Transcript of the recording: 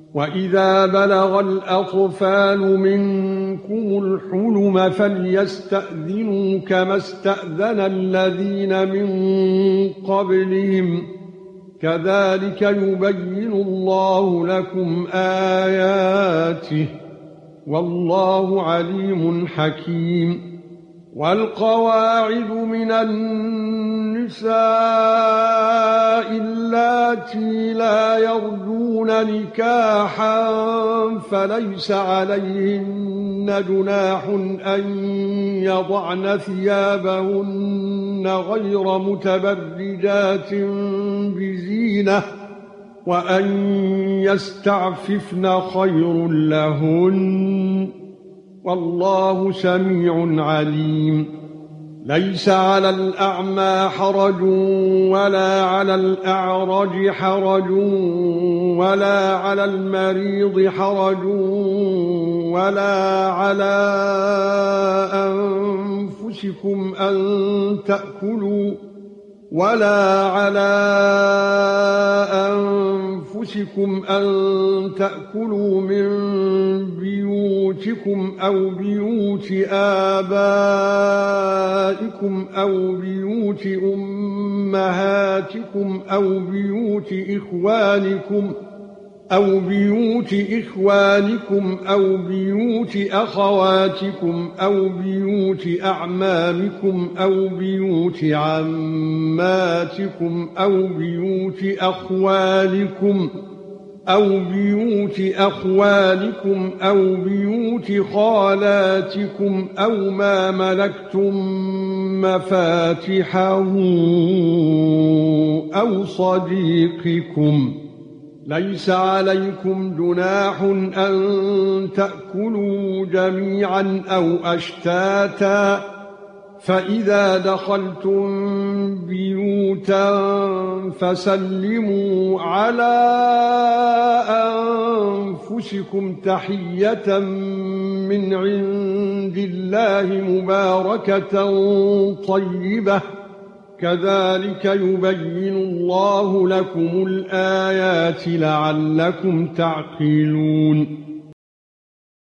وَإِذَا بَلَغَ الْأَطْفَالُ مِنكُمُ الْحُلُمَ فَلْيَسْتَأْذِنُوا كَمَا اسْتَأْذَنَ الَّذِينَ مِن قَبْلِهِمْ كَذَلِكَ يُبَيِّنُ اللَّهُ لَكُمْ آيَاتِهِ وَاللَّهُ عَلِيمٌ حَكِيمٌ. وَالْقَوَاعِدُ مِنَ النِّسَاءِ اللَّاتِي لَا يَرْجُونَ نِكَاحًا فَلَيْسَ عَلَيْهِنَّ جُنَاحٌ أَن يَضَعْنَ ثِيَابَهُنَّ غَيْرَ مُتَبَرِّجَاتٍ بِزِينَةٍ وَأَن يَسْتَعْفِفْنَ خَيْرٌ لَّهُنَّ وَاللَّهُ سَمِيعٌ عَلِيمٌ. لَيْسَ عَلَى الْأَعْمَى حَرَجٌ وَلَا عَلَى الْأَعْرَجِ حَرَجٌ وَلَا عَلَى الْمَرِيضِ حَرَجٌ وَلَا عَلَى أَنفُسِكُمْ أن تأكلوا من بيوتكم أو بيوت آبائكم أو بيوت أمهاتكم أو بيوت إخوانكم أو بيوت أخواتكم أو بيوت أعمامكم أو بيوت عماتكم أو بيوت أخوالكم أو بيوت خالاتكم أو ما ملكتم مفاتحه أو صديقكم. ليس عليكم جناح أن تأكلوا جميعا أو أشتاتا فإذا دخلتم بيوتا فسلموا على أنفسكم تحية من عند الله مباركة طيبة كذلك يبين الله لكم الآيات لعلكم تعقلون.